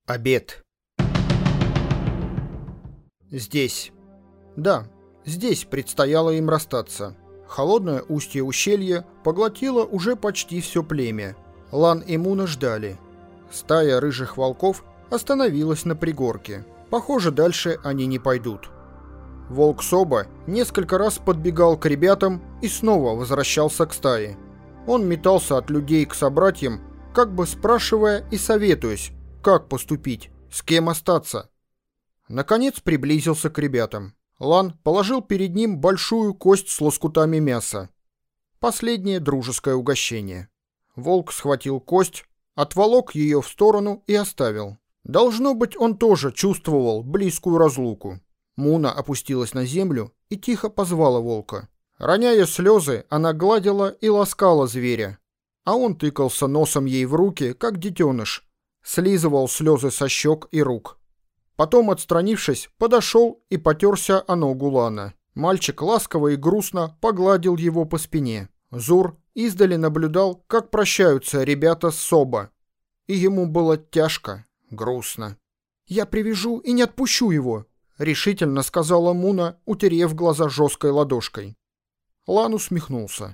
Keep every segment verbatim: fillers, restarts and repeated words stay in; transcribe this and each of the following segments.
Обед. Здесь. Да, здесь предстояло им расстаться. Холодное устье ущелья поглотило уже почти все племя. Лан и Муна ждали. Стая рыжих волков остановилась на пригорке. Похоже, дальше они не пойдут. Волк Соба несколько раз подбегал к ребятам и снова возвращался к стае. Он метался от людей к собратьям, как бы спрашивая и советуясь, как поступить, с кем остаться. Наконец приблизился к ребятам. Лан положил перед ним большую кость с лоскутами мяса. Последнее дружеское угощение. Волк схватил кость, отволок ее в сторону и оставил. Должно быть, он тоже чувствовал близкую разлуку. Муна опустилась на землю и тихо позвала волка. Роняя слезы, она гладила и ласкала зверя, а он тыкался носом ей в руки, как детеныш, слизывал слезы со щек и рук. Потом, отстранившись, подошел и потерся о ногу Лана. Мальчик ласково и грустно погладил его по спине. Зур издали наблюдал, как прощаются ребята с Соба. И ему было тяжко, грустно. «Я привяжу и не отпущу его», — решительно сказала Муна, утерев глаза жесткой ладошкой. Лан усмехнулся.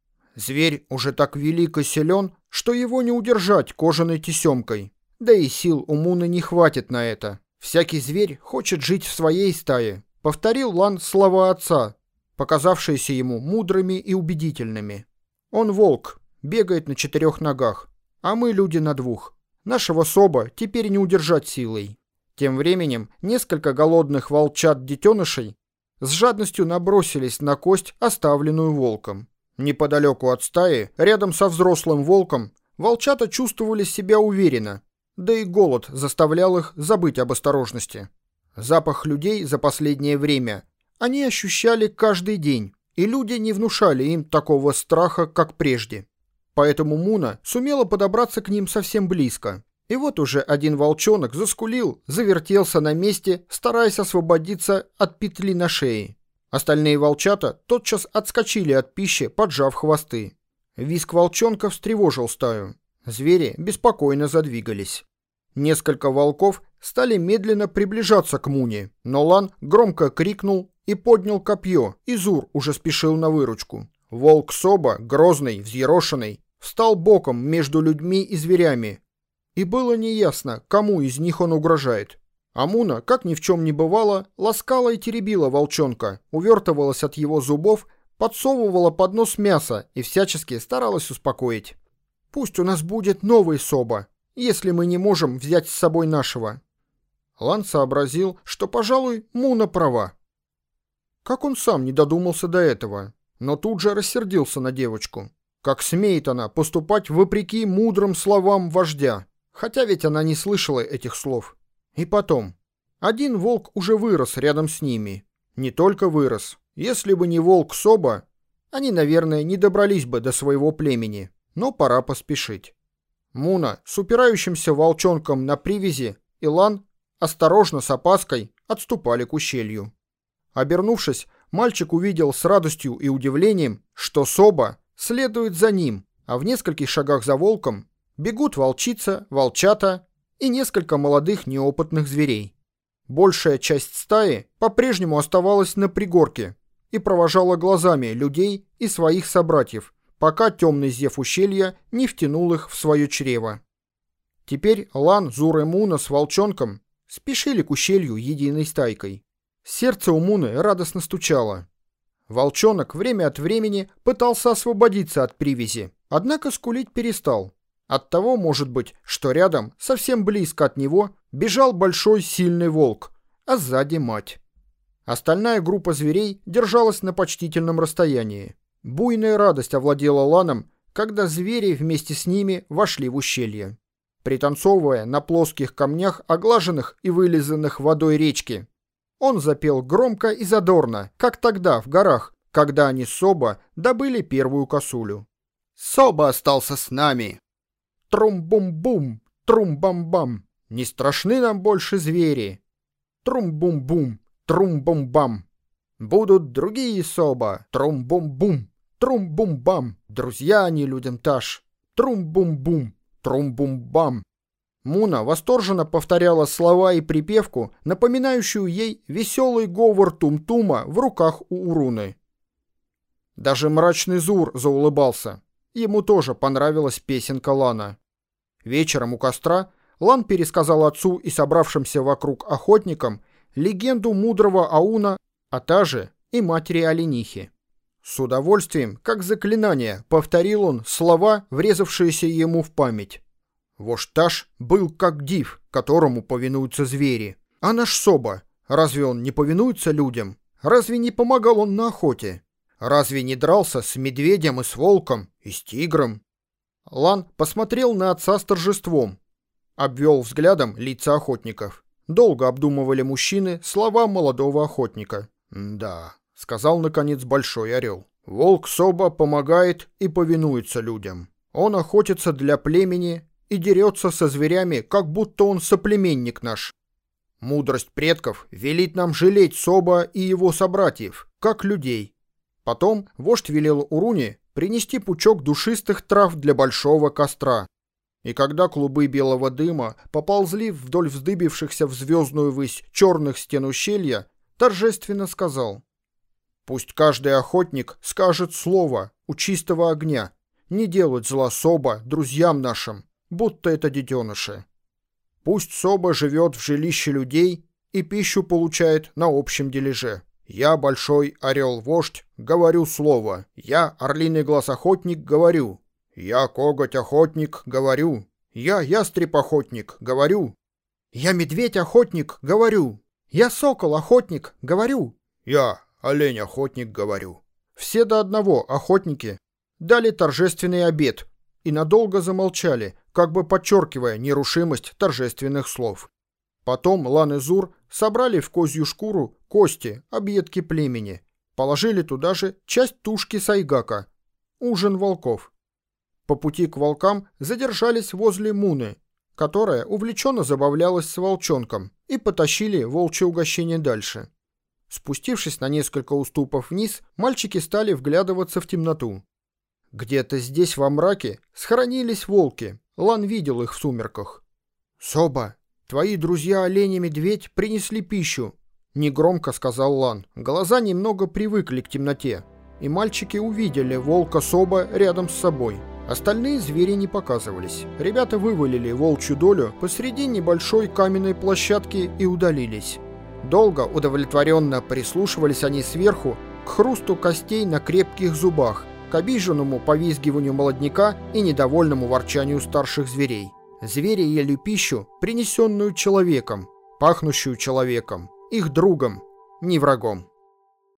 Зверь уже так велик и силен, что его не удержать кожаной тесемкой. Да и сил у Муны не хватит на это. Всякий зверь хочет жить в своей стае, повторил Лан слова отца, показавшиеся ему мудрыми и убедительными. Он волк, бегает на четырех ногах, а мы люди на двух. Нашего Соба теперь не удержать силой. Тем временем несколько голодных волчат-детенышей с жадностью набросились на кость, оставленную волком. Неподалеку от стаи, рядом со взрослым волком, волчата чувствовали себя уверенно, да и голод заставлял их забыть об осторожности. Запах людей за последнее время они ощущали каждый день, и люди не внушали им такого страха, как прежде. Поэтому Муна сумела подобраться к ним совсем близко. И вот уже один волчонок заскулил, завертелся на месте, стараясь освободиться от петли на шее. Остальные волчата тотчас отскочили от пищи, поджав хвосты. Визг волчонка встревожил стаю. Звери беспокойно задвигались. Несколько волков стали медленно приближаться к Муне, но Лан громко крикнул и поднял копье, и Зур уже спешил на выручку. Волк Соба, грозный, взъерошенный, встал боком между людьми и зверями, и было неясно, кому из них он угрожает. А Муна, как ни в чем не бывало, ласкала и теребила волчонка, увертывалась от его зубов, подсовывала под нос мясо и всячески старалась успокоить. «Пусть у нас будет новый Соба, если мы не можем взять с собой нашего». Лан сообразил, что, пожалуй, Муна права. Как он сам не додумался до этого, но тут же рассердился на девочку. Как смеет она поступать вопреки мудрым словам вождя, хотя ведь она не слышала этих слов. И потом, один волк уже вырос рядом с ними. Не только вырос. Если бы не волк Соба, они, наверное, не добрались бы до своего племени. Но пора поспешить. Муна с упирающимся волчонком на привязи и Лан осторожно с опаской отступали к ущелью. Обернувшись, мальчик увидел с радостью и удивлением, что Соба следует за ним, а в нескольких шагах за волком бегут волчица, волчата и несколько молодых неопытных зверей. Большая часть стаи по-прежнему оставалась на пригорке и провожала глазами людей и своих собратьев, пока темный зев ущелья не втянул их в свое чрево. Теперь Лан, Зур и Муна с волчонком спешили к ущелью единой стайкой. Сердце у Муны радостно стучало. Волчонок время от времени пытался освободиться от привязи, однако скулить перестал. Оттого, может быть, что рядом, совсем близко от него, бежал большой сильный волк, а сзади мать. Остальная группа зверей держалась на почтительном расстоянии. Буйная радость овладела Ланом, когда звери вместе с ними вошли в ущелье. Пританцовывая на плоских камнях, оглаженных и вылизанных водой речки, он запел громко и задорно, как тогда в горах, когда они с Соба добыли первую косулю. «Соба остался с нами!» Трум-бум-бум, трум-бам-бам, не страшны нам больше звери. Трум-бум-бум, трум-бум-бам. Будут другие Соба, трум-бум-бум, трум-бум-бам. Друзья они людям таж. Трум-бум-бум, трум-бум-бам. Муна восторженно повторяла слова и припевку, напоминающую ей веселый говор Тум-Тума в руках у Уруны. Даже мрачный Зур заулыбался. Ему тоже понравилась песенка Лана. Вечером у костра Лан пересказал отцу и собравшимся вокруг охотникам легенду мудрого Ауна, а та же и матери оленихи. С удовольствием, как заклинание, повторил он слова, врезавшиеся ему в память. Вождь Таш был как див, которому повинуются звери. А наш Соба, разве он не повинуется людям? Разве не помогал он на охоте? Разве не дрался с медведем и с волком, и с тигром? Лан посмотрел на отца с торжеством. Обвел взглядом лица охотников. Долго обдумывали мужчины слова молодого охотника. «Да», — сказал наконец Большой Орел. «Волк Соба помогает и повинуется людям. Он охотится для племени и дерется со зверями, как будто он соплеменник наш. Мудрость предков велит нам жалеть Соба и его собратьев, как людей». Потом вождь велел Уруне принести пучок душистых трав для большого костра. И когда клубы белого дыма поползли вдоль вздыбившихся в звездную высь черных стен ущелья, торжественно сказал: «Пусть каждый охотник скажет слово у чистого огня, не делать зла Соба друзьям нашим, будто это детеныши. Пусть Соба живет в жилище людей и пищу получает на общем дележе. Я, Большой Орел-вождь, говорю слово. Я, Орлиный глаз-охотник, говорю. Я, Коготь-охотник, говорю. Я, Ястреб-охотник, говорю. Я, Медведь-охотник, говорю. Я, Сокол-охотник, говорю. Я, Олень-охотник, говорю». Все до одного охотники дали торжественный обет и надолго замолчали, как бы подчеркивая нерушимость торжественных слов. Потом Лан и Зур собрали в козью шкуру кости, объедки племени, положили туда же часть тушки сайгака, ужин волков. По пути к волкам задержались возле Муны, которая увлеченно забавлялась с волчонком, и потащили волчье угощение дальше. Спустившись на несколько уступов вниз, мальчики стали вглядываться в темноту. Где-то здесь во мраке схоронились волки, Лан видел их в сумерках. «Соба, твои друзья олень и медведь принесли пищу», — негромко сказал Лан. Глаза немного привыкли к темноте, и мальчики увидели волка Соба рядом с собой. Остальные звери не показывались. Ребята вывалили волчью долю посреди небольшой каменной площадки и удалились. Долго удовлетворенно прислушивались они сверху к хрусту костей на крепких зубах, к обиженному повизгиванию молодняка и недовольному ворчанию старших зверей. Звери ели пищу, принесенную человеком, пахнущую человеком, их другом, не врагом.